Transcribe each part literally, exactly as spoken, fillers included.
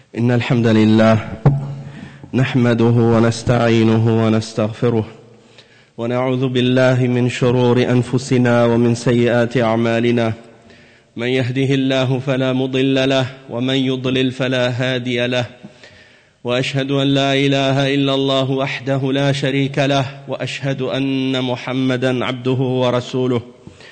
إن الحمد لله نحمده ونستعينه ونستغفره ونعوذ بالله من شرور أنفسنا ومن سيئات أعمالنا. من يهده الله فلا مضل له ومن يضلل فلا هادي له، وأشهد أن لا إله إلا الله وحده لا شريك له، وأشهد أن محمدا عبده ورسوله.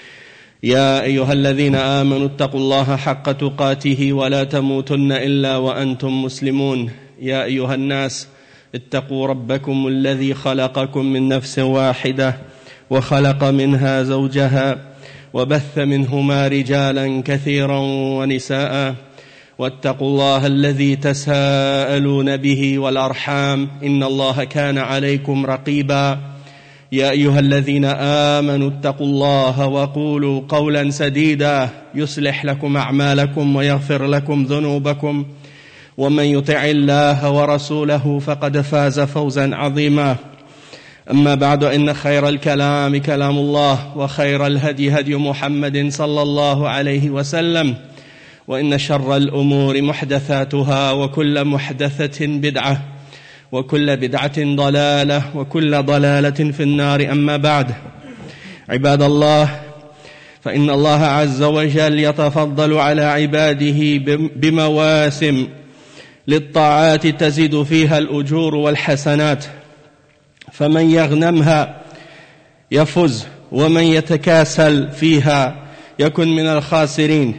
يا أيها الذين آمنوا اتقوا الله حق تقاته ولا تموتن إلا وأنتم مسلمون. يا أيها الناس اتقوا ربكم الذي خلقكم من نفس واحدة وخلق منها زوجها وبث منهما رجالا كثيرا ونساء، واتقوا الله الذي تساءلون به والأرحام إن الله كان عليكم رقيبا. يا أيها الذين آمنوا اتقوا الله وقولوا قولا سديدا يصلح لكم أعمالكم ويغفر لكم ذنوبكم، ومن يطع الله ورسوله فقد فاز فوزا عظيما. أما بعد، إن خير الكلام كلام الله، وخير الهدي هدي محمد صلى الله عليه وسلم، وإن شر الأمور محدثاتها، وكل محدثة بدعة، وكل بدعة ضلالة، وكل ضلالة في النار. أما بعد، عباد الله، فإن الله عز وجل يتفضل على عباده بمواسم للطاعات تزيد فيها الأجور والحسنات، فمن يغنمها يفز، ومن يتكاسل فيها يكن من الخاسرين.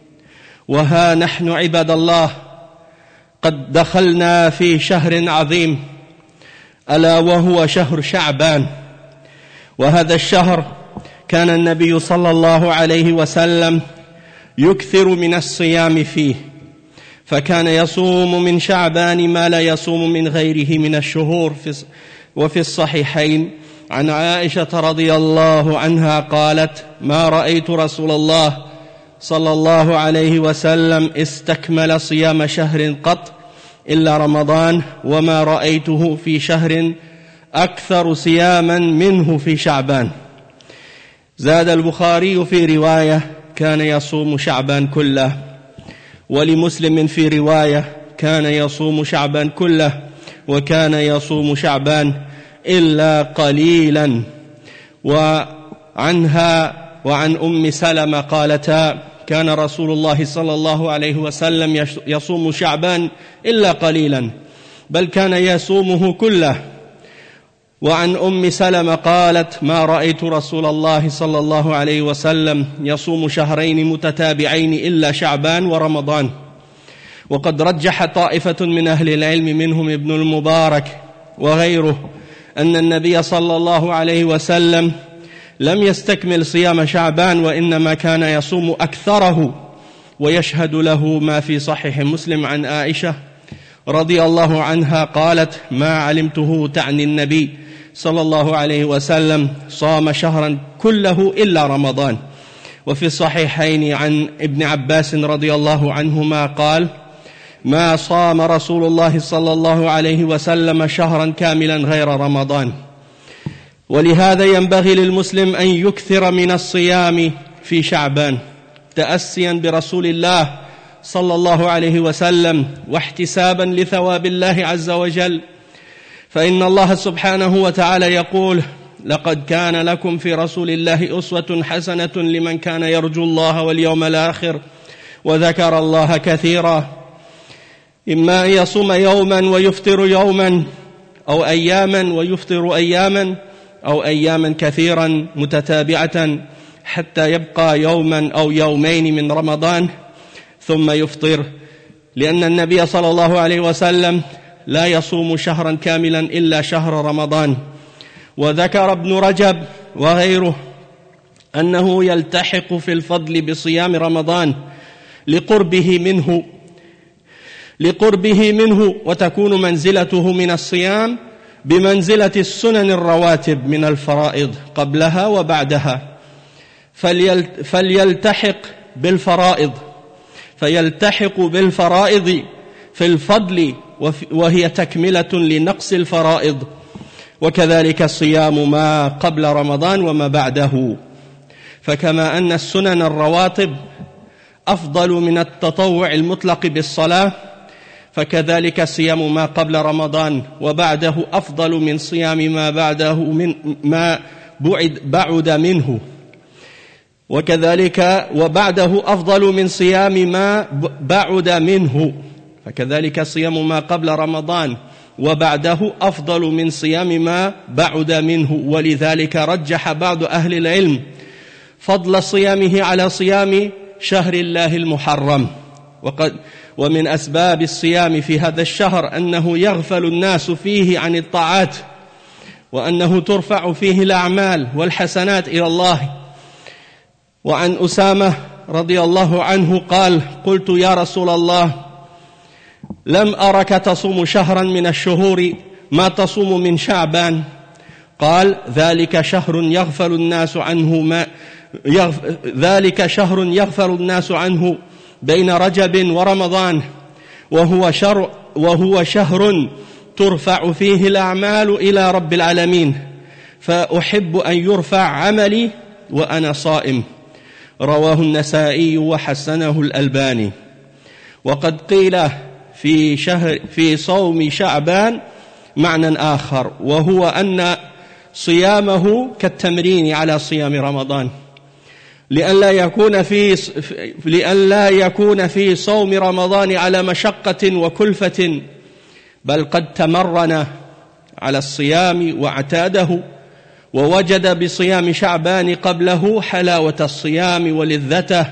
وها نحن عباد الله قد دخلنا في شهر عظيم، ألا وهو شهر شعبان. وهذا الشهر كان النبي صلى الله عليه وسلم يكثر من الصيام فيه، فكان يصوم من شعبان ما لا يصوم من غيره من الشهور. وفي الصحيحين عن عائشة رضي الله عنها قالت: ما رأيت رسول الله صلى الله عليه وسلم استكمل صيام شهر قط إلا رمضان، وما رأيته في شهر أكثر صياما منه في شعبان. زاد البخاري في رواية: كان يصوم شعبان كله. ولمسلم في رواية: كان يصوم شعبان كله، وكان يصوم شعبان إلا قليلا. وعنها وعن أم سلمة قالتا: كان رسول الله صلى الله عليه وسلم يصوم شعبان إلا قليلا، بل كان يصومه كله. وعن أم سلمة قالت: ما رأيت رسول الله صلى الله عليه وسلم يصوم شهرين متتابعين إلا شعبان ورمضان. وقد رجح طائفة من أهل العلم منهم ابن المبارك وغيره أن النبي صلى الله عليه وسلم لم يستكمل صيام شعبان، وإنما كان يصوم أكثره. ويشهد له ما في صحيح مسلم عن عائشة رضي الله عنها قالت: ما علمته تعني النبي صلى الله عليه وسلم صام شهرا كله إلا رمضان. وفي الصحيحين عن ابن عباس رضي الله عنهما قال: ما صام رسول الله صلى الله عليه وسلم شهرا كاملا غير رمضان. ولهذا ينبغي للمسلم أن يكثر من الصيام في شعبان تأسيا برسول الله صلى الله عليه وسلم، واحتسابا لثواب الله عز وجل. فإن الله سبحانه وتعالى يقول: لقد كان لكم في رسول الله أسوة حسنة لمن كان يرجو الله واليوم الآخر وذكر الله كثيرا. إما أن يصوم يوما ويفطر يوما، أو أياما ويفطر أياما، أو أياما كثيرا متتابعة حتى يبقى يوما أو يومين من رمضان ثم يفطر، لأن النبي صلى الله عليه وسلم لا يصوم شهرا كاملا إلا شهر رمضان. وذكر ابن رجب وغيره أنه يلتحق في الفضل بصيام رمضان لقربه منه لقربه منه وتكون منزلته من الصيام بمنزلة السنن الرواتب من الفرائض قبلها وبعدها، فليلتحق بالفرائض فيلتحق بالفرائض في الفضل، وهي تكملة لنقص الفرائض. وكذلك الصيام ما قبل رمضان وما بعده. فكما أن السنن الرواتب أفضل من التطوع المطلق بالصلاة، فكذلك صيام ما قبل رمضان وبعده أفضل من صيام ما بعده من ما بعد, بعد منه، وكذلك وبعده أفضل من صيام ما بعد منه، فكذلك صيام ما قبل رمضان وبعده أفضل من صيام ما بعد منه. ولذلك رجح بعض أهل العلم فضل صيامه على صيام شهر الله المحرم. وقد ومن أسباب الصيام في هذا الشهر أنه يغفل الناس فيه عن الطاعات، وأنه ترفع فيه الأعمال والحسنات إلى الله. وعن أسامة رضي الله عنه قال: قلت يا رسول الله، لم أرك تصوم شهرا من الشهور ما تصوم من شعبان. قال: ذلك شهر يغفل الناس عنه ما يغف ذلك شهر يغفل الناس عنه بين رجب ورمضان، وهو شهر وهو شهر ترفع فيه الأعمال إلى رب العالمين، فأحب أن يرفع عملي وأنا صائم. رواه النسائي وحسنه الألباني. وقد قيل في شهر في صوم شعبان معنى آخر، وهو أن صيامه كالتمرين على صيام رمضان، لئلا يكون في لئلا يكون في صوم رمضان على مشقة وكلفة، بل قد تمرن على الصيام واعتاده، ووجد بصيام شعبان قبله حلاوة الصيام ولذته،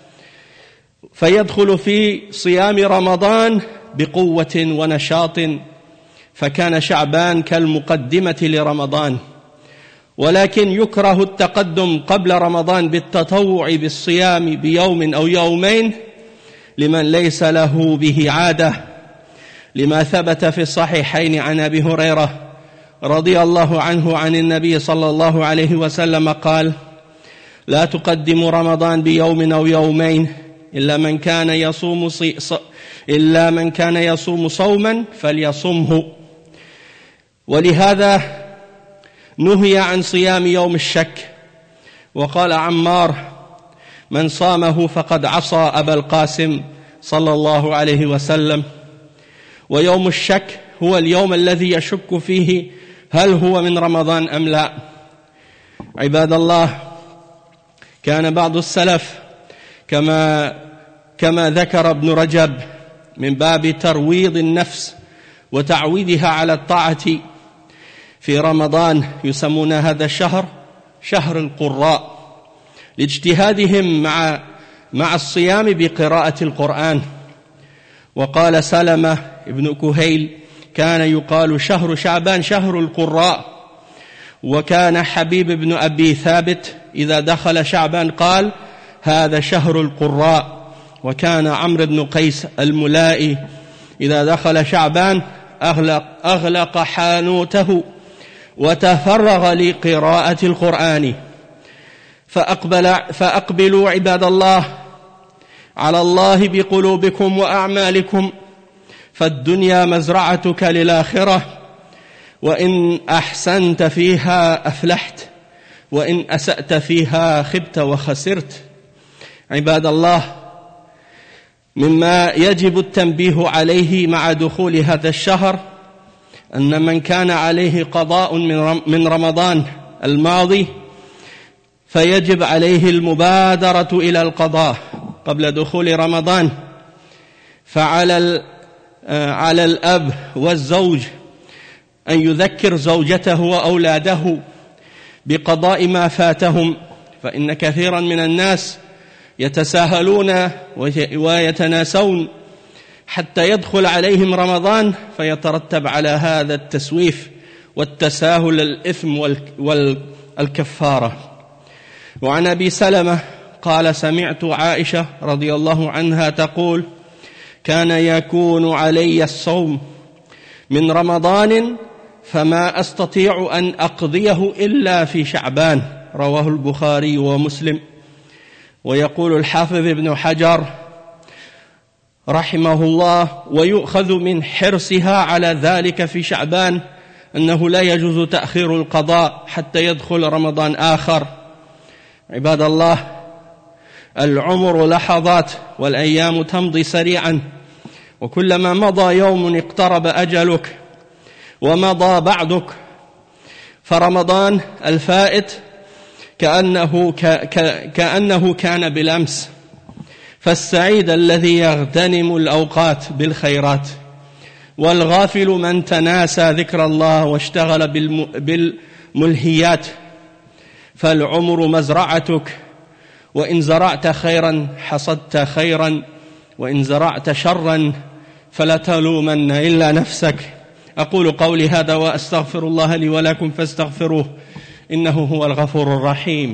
فيدخل في صيام رمضان بقوة ونشاط، فكان شعبان كالمقدمة لرمضان. ولكن يكره التقدم قبل رمضان بالتطوع بالصيام بيوم أو يومين لمن ليس له به عادة، لما ثبت في الصحيحين عن أبي هريرة رضي الله عنه عن النبي صلى الله عليه وسلم قال: لا تقدموا رمضان بيوم أو يومين إلا من كان يصوم صي... إلا من كان يصوم صوما فليصمه. ولهذا نهي عن صيام يوم الشك. وقال عمار: من صامه فقد عصى أبا القاسم صلى الله عليه وسلم. ويوم الشك هو اليوم الذي يشك فيه هل هو من رمضان أم لا. عباد الله، كان بعض السلف كما كما ذكر ابن رجب من باب ترويض النفس وتعويدها على الطاعة في رمضان يسمون هذا الشهر شهر القراء، لاجتهادهم مع مع الصيام بقراءة القرآن. وقال سلمة ابن كهيل: كان يقال شهر شعبان شهر القراء. وكان حبيب بن أبي ثابت إذا دخل شعبان قال: هذا شهر القراء. وكان عمرو بن قيس الملائي إذا دخل شعبان أغلق, أغلق حانوته وتفرغ لقراءة القرآن. فأقبل فأقبلوا عباد الله على الله بقلوبكم وأعمالكم، فالدنيا مزرعتك للآخرة، وإن أحسنت فيها أفلحت، وإن أسأت فيها خبت وخسرت. عباد الله، مما يجب التنبيه عليه مع دخول هذا الشهر أن من كان عليه قضاء من رمضان الماضي فيجب عليه المبادرة إلى القضاء قبل دخول رمضان. فعلى على الأب والزوج أن يذكر زوجته وأولاده بقضاء ما فاتهم، فإن كثيرا من الناس يتساهلون ويتناسون حتى يدخل عليهم رمضان، فيترتب على هذا التسويف والتساهل الإثم والكفارة. وعن أبي سلمة قال: سمعت عائشة رضي الله عنها تقول: كان يكون علي الصوم من رمضان فما أستطيع أن أقضيه إلا في شعبان. رواه البخاري ومسلم. ويقول الحافظ ابن حجر رحمه الله: ويؤخذ من حرصها على ذلك في شعبان أنه لا يجوز تأخير القضاء حتى يدخل رمضان آخر. عباد الله، العمر لحظات والأيام تمضي سريعا، وكلما مضى يوم اقترب أجلك ومضى بعدك فرمضان الفائت كأنه, كأنه كان بالأمس فالسعيد الذي يغتنم الأوقات بالخيرات والغافل من تناسى ذكر الله واشتغل بالملهيات فالعمر مزرعتك وإن زرعت خيرا حصدت خيرا وإن زرعت شرا فلا تلومن إلا نفسك أقول قولي هذا وأستغفر الله لي ولكم فاستغفروه إنه هو الغفور الرحيم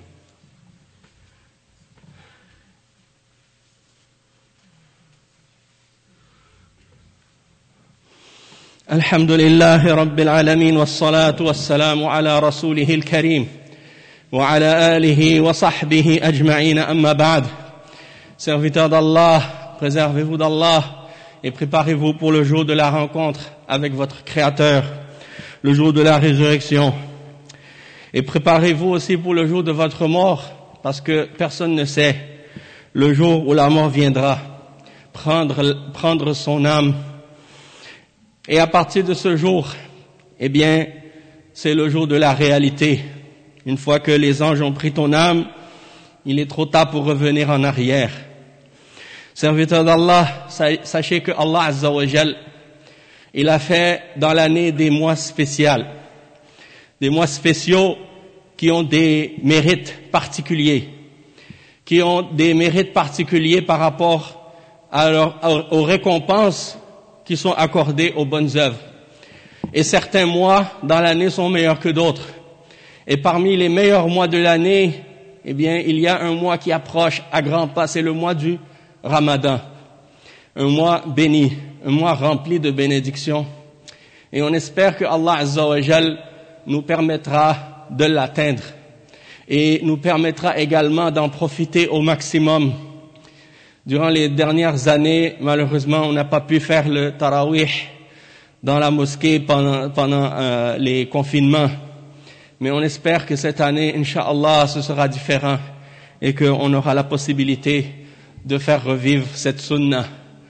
الحمد لله رب العالمين والصلاة والسلام على رسوله الكريم وعلى آله وصحبه أجمعين أما بعد. Serviteurs d'Allah, préservez-vous d'Allah et préparez-vous pour le jour de la rencontre avec votre Créateur, le jour de la résurrection. Et préparez-vous aussi pour le jour de votre mort, parce que personne ne sait le jour où la mort viendra prendre, prendre son âme. Et à partir de ce jour, eh bien, c'est le jour de la réalité. Une fois que les anges ont pris ton âme, il est trop tard pour revenir en arrière. Serviteurs d'Allah, sachez que Allah Azza wa Jal, il a fait dans l'année des mois spéciaux, des mois spéciaux qui ont des mérites particuliers, qui ont des mérites particuliers par rapport à leur, aux récompenses qui sont accordées aux bonnes œuvres. Et certains mois dans l'année sont meilleurs que d'autres. Et parmi les meilleurs mois de l'année, eh bien, il y a un mois qui approche à grands pas, c'est le mois du Ramadan. Un mois béni, un mois rempli de bénédictions. Et on espère que Allah Azza wa Jal nous permettra de l'atteindre et nous permettra également d'en profiter au maximum. Durant les dernières années, malheureusement, on n'a pas pu faire le tarawih dans la mosquée pendant, pendant euh, les confinements. Mais on espère que cette année, Inch'Allah, ce sera différent et qu'on aura la possibilité de faire revivre cette sunnah.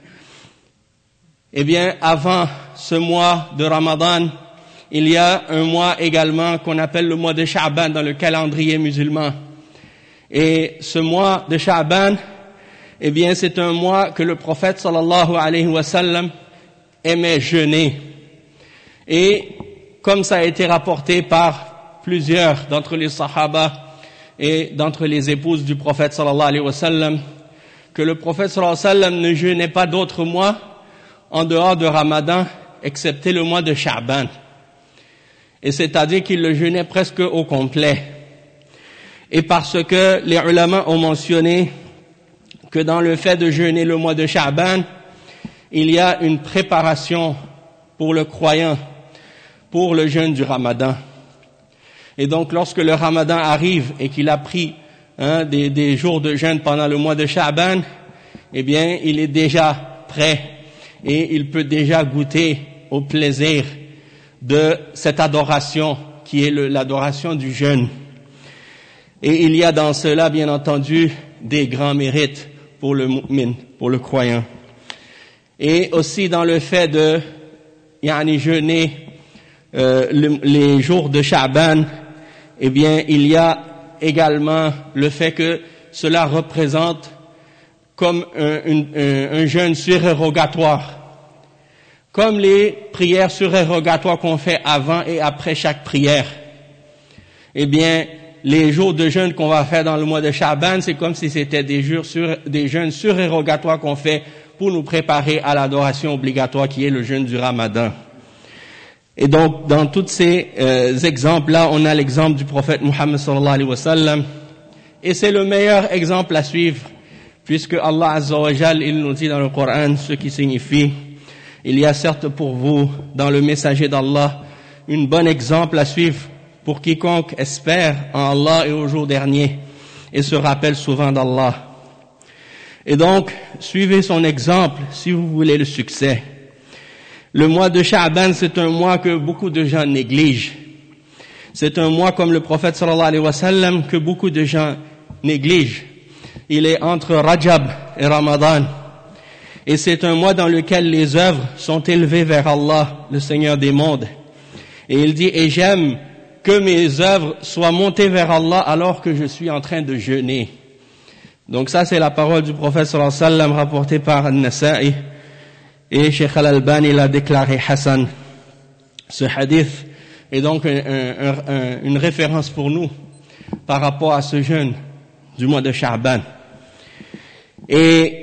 Eh bien, avant ce mois de Ramadan, il y a un mois également qu'on appelle le mois de Sha'ban dans le calendrier musulman. Et ce mois de Sha'ban, eh bien, c'est un mois que le prophète sallallahu alayhi wa sallam aimait jeûner. Et comme ça a été rapporté par plusieurs d'entre les sahaba et d'entre les épouses du prophète sallallahu alayhi wa sallam, que le prophète sallallahu alayhi wa sallam ne jeûnait pas d'autres mois en dehors de Ramadan, excepté le mois de Sha'ban. Et c'est-à-dire qu'il le jeûnait presque au complet. Et parce que les ulama ont mentionné que dans le fait de jeûner le mois de Sha'ban, il y a une préparation pour le croyant, pour le jeûne du Ramadan. Et donc lorsque le Ramadan arrive et qu'il a pris hein, des, des jours de jeûne pendant le mois de Sha'ban, eh bien il est déjà prêt et il peut déjà goûter au plaisir de cette adoration qui est le, l'adoration du jeûne. Et il y a dans cela bien entendu des grands mérites pour le mu'min, pour le croyant. Et aussi dans le fait de yani, jeûner euh, le, les jours de Sha'ban, eh bien il y a également le fait que cela représente comme un, un, un, un jeûne surérogatoire, comme les prières surérogatoires qu'on fait avant et après chaque prière. Eh bien, les jours de jeûne qu'on va faire dans le mois de Sha'ban, c'est comme si c'était des, jours sur, des jeûnes surérogatoires qu'on fait pour nous préparer à l'adoration obligatoire qui est le jeûne du Ramadan. Et donc, dans tous ces euh, exemples-là, on a l'exemple du prophète Muhammad sallallahu alayhi wa sallam. Et c'est le meilleur exemple à suivre, puisque Allah Azza wa Jal, il nous dit dans le Coran, ce qui signifie, il y a certes pour vous, dans le messager d'Allah, un bon exemple à suivre pour quiconque espère en Allah et au jour dernier et se rappelle souvent d'Allah. Et donc, suivez son exemple si vous voulez le succès. Le mois de Sha'ban, c'est un mois que beaucoup de gens négligent. C'est un mois, comme le prophète sallallahu alayhi wa sallam, que beaucoup de gens négligent. Il est entre Rajab et Ramadan. Et c'est un mois dans lequel les œuvres sont élevées vers Allah, le Seigneur des mondes. Et il dit, et j'aime que mes œuvres soient montées vers Allah alors que je suis en train de jeûner. Donc ça, c'est la parole du prophète sallallahu alayhi wa sallam rapportée par An-Nasa'i. Et Cheikh Al-Albani l'a déclaré Hassan. Ce hadith est donc un, un, un, une référence pour nous par rapport à ce jeûne du mois de Sha'ban. Et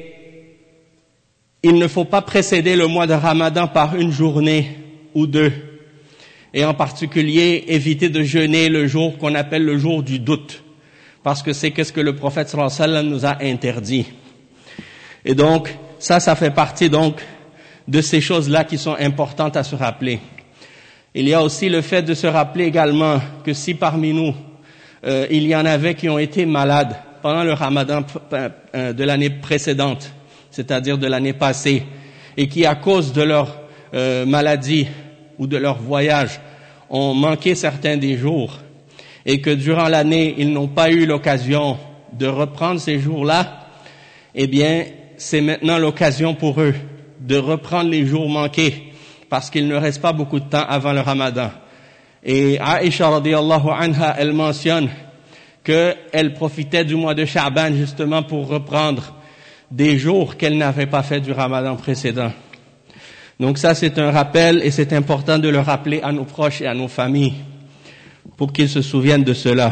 il ne faut pas précéder le mois de Ramadan par une journée ou deux. Et en particulier, éviter de jeûner le jour qu'on appelle le jour du doute. Parce que c'est qu'est-ce que le prophète sallallahu alayhi wa sallam nous a interdit. Et donc, ça, ça fait partie donc de ces choses-là qui sont importantes à se rappeler. Il y a aussi le fait de se rappeler également que si parmi nous, euh, il y en avait qui ont été malades pendant le Ramadan de l'année précédente, c'est-à-dire de l'année passée, et qui à cause de leur euh, maladie ou de leur voyage ont manqué certains des jours, et que durant l'année, ils n'ont pas eu l'occasion de reprendre ces jours-là, eh bien, c'est maintenant l'occasion pour eux de reprendre les jours manqués, parce qu'il ne reste pas beaucoup de temps avant le Ramadan. Et Aïcha radiyallahu anha, elle mentionne qu'elle profitait du mois de Sha'ban justement pour reprendre des jours qu'elle n'avait pas fait du Ramadan précédent. Donc ça, c'est un rappel et c'est important de le rappeler à nos proches et à nos familles pour qu'ils se souviennent de cela.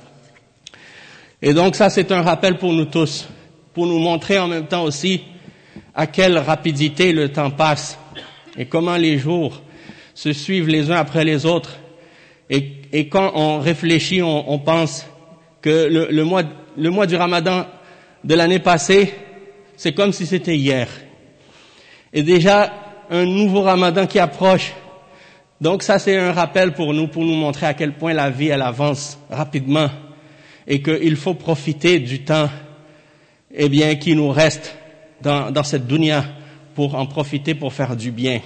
Et donc ça, c'est un rappel pour nous tous, pour nous montrer en même temps aussi à quelle rapidité le temps passe et comment les jours se suivent les uns après les autres. Et, et quand on réfléchit, on, on pense que le, le, mois, le mois du Ramadan de l'année passée, c'est comme si c'était hier. Et déjà, un nouveau Ramadan qui approche. Donc ça, c'est un rappel pour nous, pour nous montrer à quel point la vie, elle avance rapidement et qu'il faut profiter du temps, eh bien, qui nous reste dans, dans cette dunya pour en profiter pour faire du bien.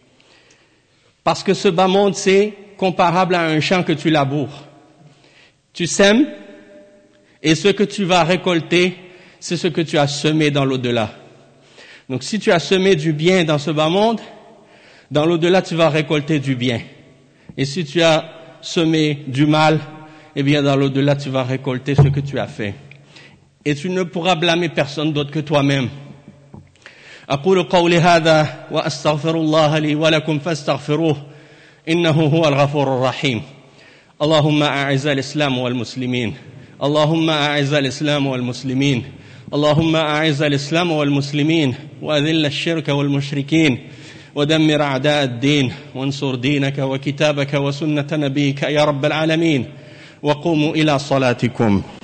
Parce que ce bas monde, c'est comparable à un champ que tu laboures. Tu sèmes et ce que tu vas récolter, c'est ce que tu as semé dans l'au-delà. Donc si tu as semé du bien dans ce bas monde, dans l'au-delà tu vas récolter du bien. Et si tu as semé du mal, eh bien dans l'au-delà tu vas récolter ce que tu as fait. Et tu ne pourras blâmer personne d'autre que toi-même. أقول قولي هذا وأستغفر الله لي ولكم فاستغفروه إنه هو الغفور الرحيم. اللهم أعز الإسلام والمسلمين. اللهم أعز الإسلام والمسلمين. اللهم أعز الإسلام والمسلمين وأذل الشرك والمشركين ودمر أعداء الدين وانصر دينك وكتابك وسنة نبيك يا رب العالمين وقوموا إلى صلاتكم.